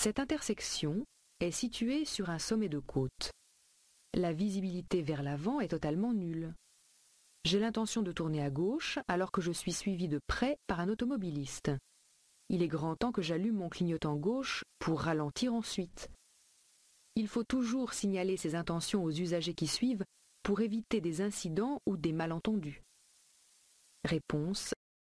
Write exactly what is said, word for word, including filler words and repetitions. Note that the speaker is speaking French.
Cette intersection est située sur un sommet de côte. La visibilité vers l'avant est totalement nulle. J'ai l'intention de tourner à gauche alors que je suis suivi de près par un automobiliste. Il est grand temps que j'allume mon clignotant gauche pour ralentir ensuite. Il faut toujours signaler ses intentions aux usagers qui suivent pour éviter des incidents ou des malentendus. Réponse: